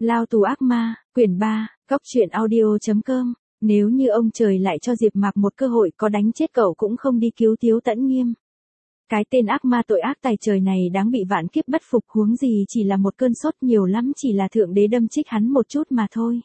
Lao tù ác ma, quyển 3, cóc truyện audio.com. Nếu như ông trời lại cho Diệp Mạc một cơ hội có đánh chết cậu cũng không đi cứu Tiếu Tẫn Nghiêm. Cái tên ác ma tội ác tài trời này đáng bị vạn kiếp bất phục, huống gì chỉ là một cơn sốt, nhiều lắm chỉ là thượng đế đâm chích hắn một chút mà thôi.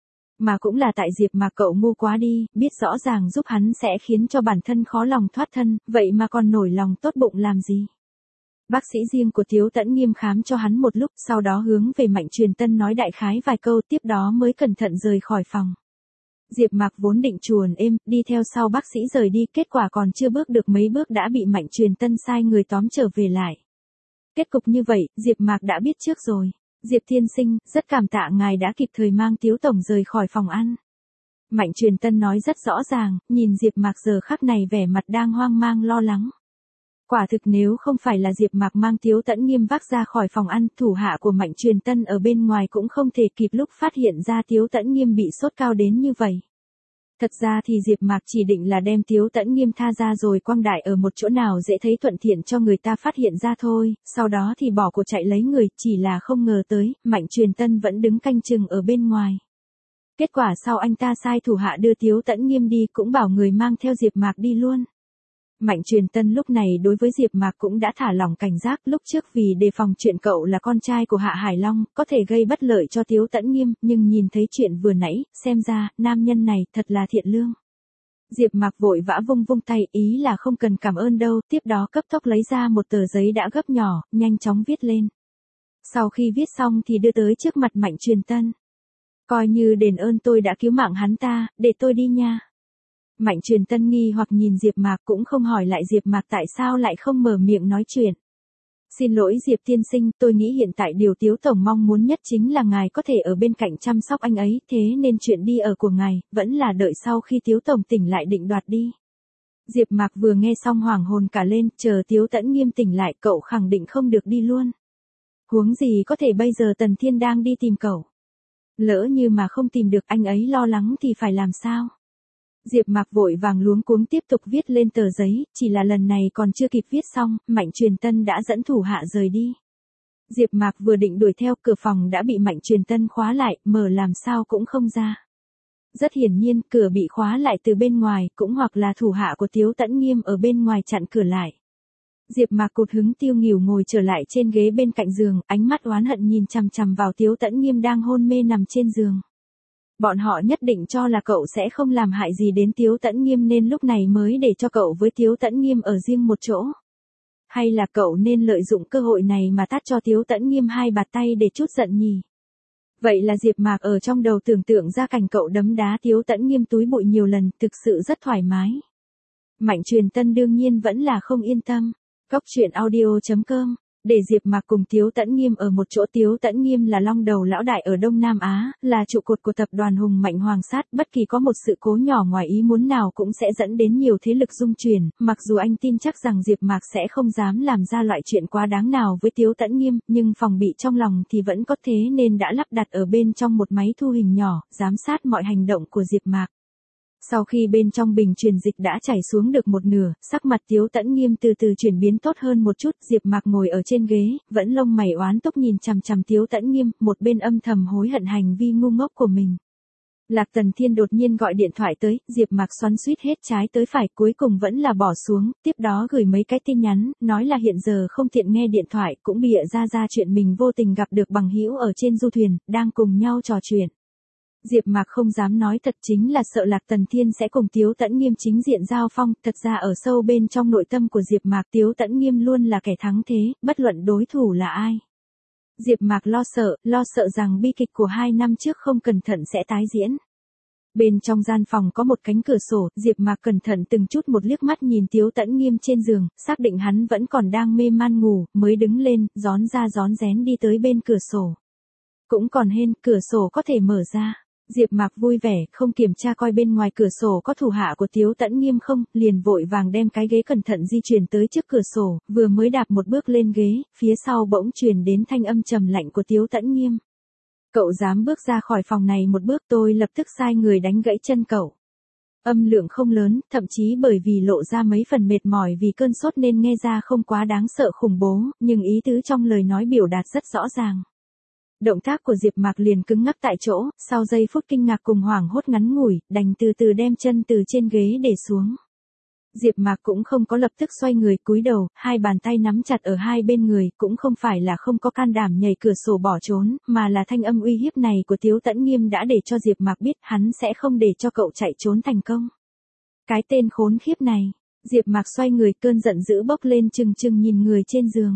Mà cũng là tại Diệp Mạc cậu ngu quá đi, biết rõ ràng giúp hắn sẽ khiến cho bản thân khó lòng thoát thân, vậy mà còn nổi lòng tốt bụng làm gì. Bác sĩ riêng của Tiếu Tẫn Nghiêm khám cho hắn một lúc, sau đó hướng về Mạnh Truyền Tân nói đại khái vài câu, tiếp đó mới cẩn thận rời khỏi phòng. Diệp Mạc vốn định chuồn êm, đi theo sau bác sĩ rời đi, kết quả còn chưa bước được mấy bước đã bị Mạnh Truyền Tân sai người tóm trở về lại. Kết cục như vậy, Diệp Mạc đã biết trước rồi. Diệp tiên sinh, rất cảm tạ ngài đã kịp thời mang Tiếu tổng rời khỏi phòng ăn. Mạnh Truyền Tân nói rất rõ ràng, nhìn Diệp Mạc giờ khắc này vẻ mặt đang hoang mang lo lắng. Quả thực nếu không phải là Diệp Mạc mang Tiếu Tẫn Nghiêm vác ra khỏi phòng ăn, thủ hạ của Mạnh Truyền Tân ở bên ngoài cũng không thể kịp lúc phát hiện ra Tiếu Tẫn Nghiêm bị sốt cao đến như vậy. Thật ra thì Diệp Mạc chỉ định là đem Tiếu Tẫn Nghiêm tha ra rồi quăng đại ở một chỗ nào dễ thấy thuận tiện cho người ta phát hiện ra thôi, sau đó thì bỏ cuộc chạy lấy người, chỉ là không ngờ tới, Mạnh Truyền Tân vẫn đứng canh chừng ở bên ngoài. Kết quả sau anh ta sai thủ hạ đưa Tiếu Tẫn Nghiêm đi, cũng bảo người mang theo Diệp Mạc đi luôn. Mạnh Truyền Tân lúc này đối với Diệp Mạc cũng đã thả lỏng cảnh giác, lúc trước vì đề phòng chuyện cậu là con trai của Hạ Hải Long, có thể gây bất lợi cho Tiếu Tẫn Nghiêm, nhưng nhìn thấy chuyện vừa nãy, xem ra, nam nhân này thật là thiện lương. Diệp Mạc vội vã vung vung tay, ý là không cần cảm ơn đâu, tiếp đó cấp tốc lấy ra một tờ giấy đã gấp nhỏ, nhanh chóng viết lên. Sau khi viết xong thì đưa tới trước mặt Mạnh Truyền Tân. Coi như đền ơn tôi đã cứu mạng hắn ta, để tôi đi nha. Mạnh Truyền Tân nghi hoặc nhìn Diệp Mạc, cũng không hỏi lại Diệp Mạc tại sao lại không mở miệng nói chuyện. Xin lỗi Diệp tiên sinh, tôi nghĩ hiện tại điều Tiếu tổng mong muốn nhất chính là ngài có thể ở bên cạnh chăm sóc anh ấy, thế nên chuyện đi ở của ngài, vẫn là đợi sau khi Tiếu tổng tỉnh lại định đoạt đi. Diệp Mạc vừa nghe xong hoảng hồn cả lên, chờ Tiếu Tẫn Nghiêm tỉnh lại cậu khẳng định không được đi luôn. Huống gì có thể bây giờ Tần Thiên đang đi tìm cậu. Lỡ như mà không tìm được anh ấy lo lắng thì phải làm sao? Diệp Mạc vội vàng luống cuống tiếp tục viết lên tờ giấy, chỉ là lần này còn chưa kịp viết xong, Mạnh Truyền Tân đã dẫn thủ hạ rời đi. Diệp Mạc vừa định đuổi theo, cửa phòng đã bị Mạnh Truyền Tân khóa lại, mở làm sao cũng không ra. Rất hiển nhiên, cửa bị khóa lại từ bên ngoài, cũng hoặc là thủ hạ của Tiếu Tẫn Nghiêm ở bên ngoài chặn cửa lại. Diệp Mạc cụt hứng tiêu nghỉu ngồi trở lại trên ghế bên cạnh giường, ánh mắt oán hận nhìn chằm chằm vào Tiếu Tẫn Nghiêm đang hôn mê nằm trên giường. Bọn họ nhất định cho là cậu sẽ không làm hại gì đến Tiếu Tẫn Nghiêm nên lúc này mới để cho cậu với Tiếu Tẫn Nghiêm ở riêng một chỗ. Hay là cậu nên lợi dụng cơ hội này mà tát cho Tiếu Tẫn Nghiêm hai bạt tay để trút giận nhỉ? Vậy là Diệp Mạc ở trong đầu tưởng tượng ra cảnh cậu đấm đá Tiếu Tẫn Nghiêm túi bụi nhiều lần, thực sự rất thoải mái. Mạnh Truyền Tân đương nhiên vẫn là không yên tâm. cóc truyện audio.com. Để Diệp Mạc cùng Tiếu Tẫn Nghiêm ở một chỗ. Tiếu Tẫn Nghiêm là long đầu lão đại ở Đông Nam Á, là trụ cột của tập đoàn Hùng Mạnh Hoàng Sát, bất kỳ có một sự cố nhỏ ngoài ý muốn nào cũng sẽ dẫn đến nhiều thế lực rung chuyển, mặc dù anh tin chắc rằng Diệp Mạc sẽ không dám làm ra loại chuyện quá đáng nào với Tiếu Tẫn Nghiêm, nhưng phòng bị trong lòng thì vẫn có, thế nên đã lắp đặt ở bên trong một máy thu hình nhỏ, giám sát mọi hành động của Diệp Mạc. Sau khi bên trong bình truyền dịch đã chảy xuống được một nửa, sắc mặt Tiếu Tẫn Nghiêm từ từ chuyển biến tốt hơn một chút, Diệp Mạc ngồi ở trên ghế, vẫn lông mày oán túc nhìn chằm chằm Tiếu Tẫn Nghiêm, một bên âm thầm hối hận hành vi ngu ngốc của mình. Lạc Tần Thiên đột nhiên gọi điện thoại tới, Diệp Mạc xoắn xuýt hết trái tới phải, cuối cùng vẫn là bỏ xuống, tiếp đó gửi mấy cái tin nhắn, nói là hiện giờ không tiện nghe điện thoại, cũng bịa ra chuyện mình vô tình gặp được bằng hữu ở trên du thuyền, đang cùng nhau trò chuyện. Diệp Mạc không dám nói thật, chính là sợ Lạc Tần Thiên sẽ cùng Tiếu Tẫn Nghiêm chính diện giao phong, thật ra ở sâu bên trong nội tâm của Diệp Mạc, Tiếu Tẫn Nghiêm luôn là kẻ thắng thế, bất luận đối thủ là ai. Diệp Mạc lo sợ rằng bi kịch của 2 năm trước không cẩn thận sẽ tái diễn. Bên trong gian phòng có một cánh cửa sổ, Diệp Mạc cẩn thận từng chút một liếc mắt nhìn Tiếu Tẫn Nghiêm trên giường, xác định hắn vẫn còn đang mê man ngủ, mới đứng lên, rón ra rón rén đi tới bên cửa sổ. Cũng còn hên, cửa sổ có thể mở ra. Diệp Mạc vui vẻ, không kiểm tra coi bên ngoài cửa sổ có thủ hạ của Tiếu Tẫn Nghiêm không, liền vội vàng đem cái ghế cẩn thận di chuyển tới trước cửa sổ, vừa mới đạp một bước lên ghế, phía sau bỗng truyền đến thanh âm trầm lạnh của Tiếu Tẫn Nghiêm. Cậu dám bước ra khỏi phòng này một bước, tôi lập tức sai người đánh gãy chân cậu. Âm lượng không lớn, thậm chí bởi vì lộ ra mấy phần mệt mỏi vì cơn sốt nên nghe ra không quá đáng sợ khủng bố, nhưng ý tứ trong lời nói biểu đạt rất rõ ràng. Động tác của Diệp Mạc liền cứng ngắc tại chỗ, sau giây phút kinh ngạc cùng hoảng hốt ngắn ngủi, đành từ từ đem chân từ trên ghế để xuống. Diệp Mạc cũng không có lập tức xoay người cúi đầu, hai bàn tay nắm chặt ở hai bên người, cũng không phải là không có can đảm nhảy cửa sổ bỏ trốn, mà là thanh âm uy hiếp này của Tiếu Tẫn Nghiêm đã để cho Diệp Mạc biết hắn sẽ không để cho cậu chạy trốn thành công. Cái tên khốn khiếp này, Diệp Mạc xoay người, cơn giận dữ bốc lên trừng trừng nhìn người trên giường.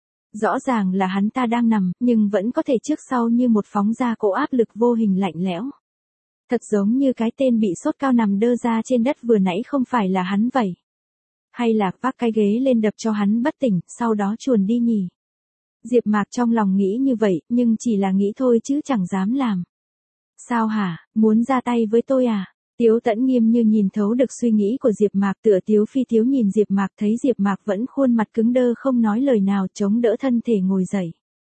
Rõ ràng là hắn ta đang nằm, nhưng vẫn có thể trước sau như một phóng ra cỗ áp lực vô hình lạnh lẽo. Thật giống như cái tên bị sốt cao nằm đơ ra trên đất vừa nãy không phải là hắn vậy. Hay là vác cái ghế lên đập cho hắn bất tỉnh, sau đó chuồn đi nhỉ? Diệp Mạc trong lòng nghĩ như vậy, nhưng chỉ là nghĩ thôi chứ chẳng dám làm. Sao hả, muốn ra tay với tôi à? Tiếu Tẫn Nghiêm như nhìn thấu được suy nghĩ của Diệp Mạc, tựa Tiếu Phi Tiếu nhìn Diệp Mạc, thấy Diệp Mạc vẫn khuôn mặt cứng đơ không nói lời nào, chống đỡ thân thể ngồi dậy.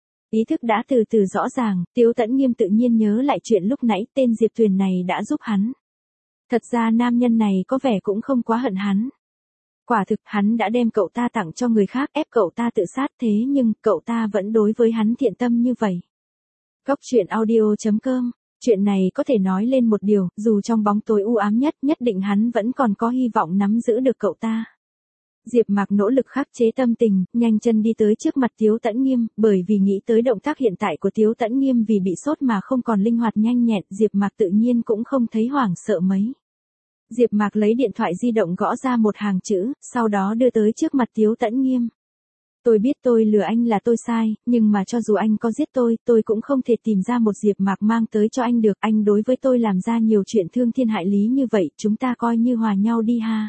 Ý thức đã từ từ rõ ràng, Tiếu Tẫn Nghiêm tự nhiên nhớ lại chuyện lúc nãy, tên Diệp Tuyền này đã giúp hắn. Thật ra nam nhân này có vẻ cũng không quá hận hắn. Quả thực hắn đã đem cậu ta tặng cho người khác, ép cậu ta tự sát, thế nhưng cậu ta vẫn đối với hắn thiện tâm như vậy. Góc truyện audio.com. Chuyện này có thể nói lên một điều, dù trong bóng tối u ám nhất, nhất định hắn vẫn còn có hy vọng nắm giữ được cậu ta. Diệp Mạc nỗ lực khắc chế tâm tình, nhanh chân đi tới trước mặt Tiếu Tẫn Nghiêm, bởi vì nghĩ tới động tác hiện tại của Tiếu Tẫn Nghiêm vì bị sốt mà không còn linh hoạt nhanh nhẹn, Diệp Mạc tự nhiên cũng không thấy hoảng sợ mấy. Diệp Mạc lấy điện thoại di động gõ ra một hàng chữ, sau đó đưa tới trước mặt Tiếu Tẫn Nghiêm. Tôi biết tôi lừa anh là tôi sai, nhưng mà cho dù anh có giết tôi cũng không thể tìm ra một Diệp Mạc mang tới cho anh được, anh đối với tôi làm ra nhiều chuyện thương thiên hại lý như vậy, chúng ta coi như hòa nhau đi ha.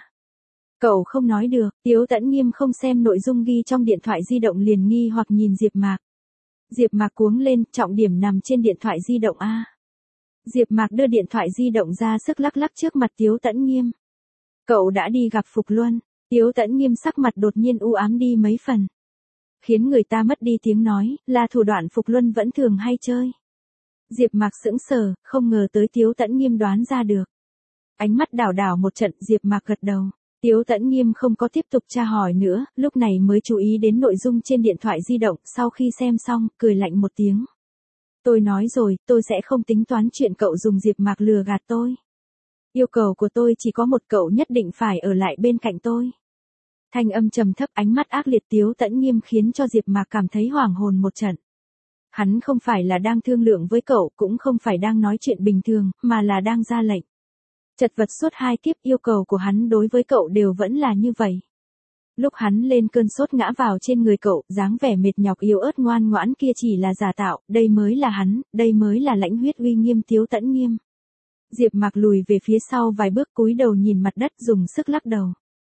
Cậu không nói được, Tiếu Tẫn Nghiêm không xem nội dung ghi trong điện thoại di động liền nghi hoặc nhìn Diệp Mạc. Diệp Mạc cuống lên, trọng điểm nằm trên điện thoại di động a. Diệp Mạc đưa điện thoại di động ra sức lắc lắc trước mặt Tiếu Tẫn Nghiêm. Cậu đã đi gặp Phục Luân. Tiếu Tẫn Nghiêm sắc mặt đột nhiên u ám đi mấy phần. Khiến người ta mất đi tiếng nói, là thủ đoạn Phục Luân vẫn thường hay chơi. Diệp Mạc sững sờ, không ngờ tới Tiếu Tẫn Nghiêm đoán ra được. Ánh mắt đảo đảo một trận, Diệp Mạc gật đầu. Tiếu Tẫn Nghiêm không có tiếp tục tra hỏi nữa, lúc này mới chú ý đến nội dung trên điện thoại di động, sau khi xem xong, cười lạnh một tiếng. Tôi nói rồi, tôi sẽ không tính toán chuyện cậu dùng Diệp Mạc lừa gạt tôi. Yêu cầu của tôi chỉ có một, cậu nhất định phải ở lại bên cạnh tôi. Thanh âm trầm thấp, ánh mắt ác liệt Tiếu Tẫn Nghiêm khiến cho Diệp Mạc cảm thấy hoảng hồn một trận. Hắn không phải là đang thương lượng với cậu, cũng không phải đang nói chuyện bình thường, mà là đang ra lệnh. Chật vật suốt 2 kiếp, yêu cầu của hắn đối với cậu đều vẫn là như vậy. Lúc hắn lên cơn sốt ngã vào trên người cậu, dáng vẻ mệt nhọc yếu ớt ngoan ngoãn kia chỉ là giả tạo, đây mới là hắn, đây mới là lãnh huyết uy nghiêm Tiếu Tẫn Nghiêm. Diệp Mạc lùi về phía sau vài bước, cúi đầu nhìn mặt đất, dùng sức lắc đầu.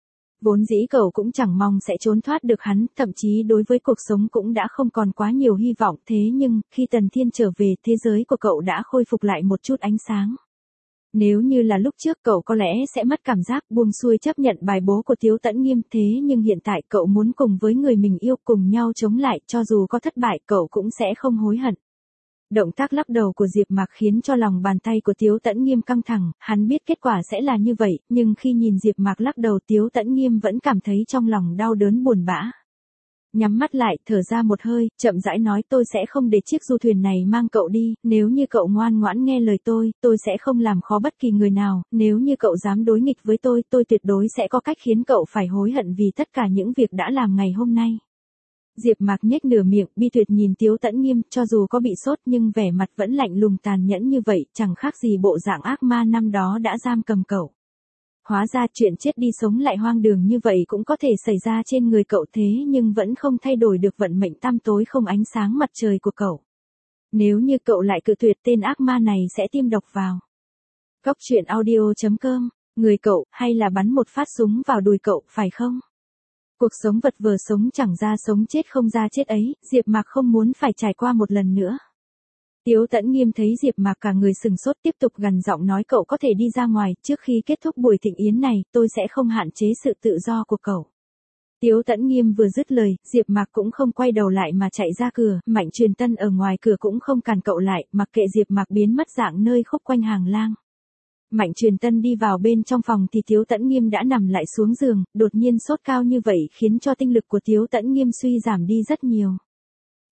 Vốn dĩ cậu cũng chẳng mong sẽ trốn thoát được hắn, thậm chí đối với cuộc sống cũng đã không còn quá nhiều hy vọng, thế nhưng, khi Tần Thiên trở về, thế giới của cậu đã khôi phục lại một chút ánh sáng. Nếu như là lúc trước cậu có lẽ sẽ mất cảm giác, buông xuôi chấp nhận bài bố của Tiếu Tẫn Nghiêm, thế nhưng hiện tại cậu muốn cùng với người mình yêu cùng nhau chống lại, cho dù có thất bại cậu cũng sẽ không hối hận. Động tác lắc đầu của Diệp Mạc khiến cho lòng bàn tay của Tiếu Tẫn Nghiêm căng thẳng, hắn biết kết quả sẽ là như vậy, nhưng khi nhìn Diệp Mạc lắc đầu Tiếu Tẫn Nghiêm vẫn cảm thấy trong lòng đau đớn buồn bã. Nhắm mắt lại, thở ra một hơi, chậm rãi nói tôi sẽ không để chiếc du thuyền này mang cậu đi, nếu như cậu ngoan ngoãn nghe lời tôi sẽ không làm khó bất kỳ người nào, nếu như cậu dám đối nghịch với tôi tuyệt đối sẽ có cách khiến cậu phải hối hận vì tất cả những việc đã làm ngày hôm nay. Diệp Mạc nhếch nửa miệng, bi tuyệt nhìn Tiếu Tẫn Nghiêm, cho dù có bị sốt nhưng vẻ mặt vẫn lạnh lùng tàn nhẫn như vậy, chẳng khác gì bộ dạng ác ma năm đó đã giam cầm cậu. Hóa ra chuyện chết đi sống lại hoang đường như vậy cũng có thể xảy ra trên người cậu, thế nhưng vẫn không thay đổi được vận mệnh tăm tối không ánh sáng mặt trời của cậu. Nếu như cậu lại cự tuyệt, tên ác ma này sẽ tiêm độc vào. Góc truyện audio.com, người cậu, hay là bắn một phát súng vào đùi cậu, phải không? Cuộc sống vật vờ sống chẳng ra sống chết không ra chết ấy, Diệp Mạc không muốn phải trải qua một lần nữa. Tiếu Tẫn Nghiêm thấy Diệp Mạc cả người sừng sốt, tiếp tục gằn giọng nói cậu có thể đi ra ngoài, trước khi kết thúc buổi thịnh yến này, tôi sẽ không hạn chế sự tự do của cậu. Tiếu Tẫn Nghiêm vừa dứt lời, Diệp Mạc cũng không quay đầu lại mà chạy ra cửa, Mạnh Truyền Tân ở ngoài cửa cũng không cản cậu lại, mặc kệ Diệp Mạc biến mất dạng nơi khúc quanh hàng lang. Mạnh Truyền Tân đi vào bên trong phòng thì Tiếu Tẫn Nghiêm đã nằm lại xuống giường, đột nhiên sốt cao như vậy khiến cho tinh lực của Tiếu Tẫn Nghiêm suy giảm đi rất nhiều.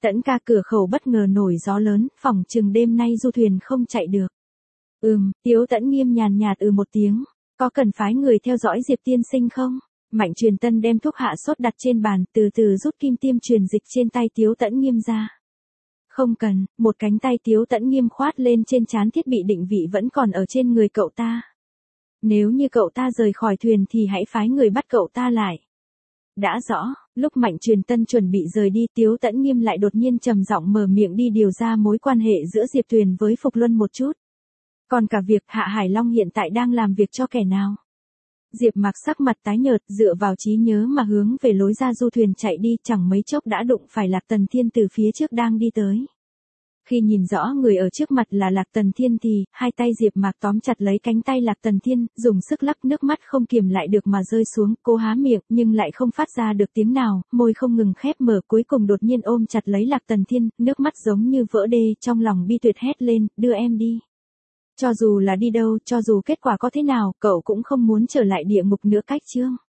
Tẫn ca cửa khẩu bất ngờ nổi gió lớn, phỏng chừng đêm nay du thuyền không chạy được. Tiếu Tẫn Nghiêm nhàn nhạt một tiếng. Có cần phái người theo dõi Diệp tiên sinh không? Mạnh Truyền Tân đem thuốc hạ sốt đặt trên bàn, từ từ rút kim tiêm truyền dịch trên tay Tiếu Tẫn Nghiêm ra. Không cần, một cánh tay Tiếu Tẫn Nghiêm khoát lên trên trán, thiết bị định vị vẫn còn ở trên người cậu ta. Nếu như cậu ta rời khỏi thuyền thì hãy phái người bắt cậu ta lại. Đã rõ, lúc Mạnh Truyền Tân chuẩn bị rời đi, Tiếu Tẫn Nghiêm lại đột nhiên trầm giọng mở miệng đi điều ra mối quan hệ giữa Diệp Tuyền với Phục Luân một chút. Còn cả việc Hạ Hải Long hiện tại đang làm việc cho kẻ nào? Diệp Mạc sắc mặt tái nhợt, dựa vào trí nhớ mà hướng về lối ra du thuyền chạy đi, chẳng mấy chốc đã đụng phải Lạc Tần Thiên từ phía trước đang đi tới. Khi nhìn rõ người ở trước mặt là Lạc Tần Thiên thì, hai tay Diệp Mạc tóm chặt lấy cánh tay Lạc Tần Thiên, dùng sức lắc, nước mắt không kiềm lại được mà rơi xuống, cô há miệng nhưng lại không phát ra được tiếng nào, môi không ngừng khép mở, cuối cùng đột nhiên ôm chặt lấy Lạc Tần Thiên, nước mắt giống như vỡ đê, trong lòng bi tuyệt hét lên, đưa em đi. Cho dù là đi đâu, cho dù kết quả có thế nào, cậu cũng không muốn trở lại địa ngục nữa. Cách chương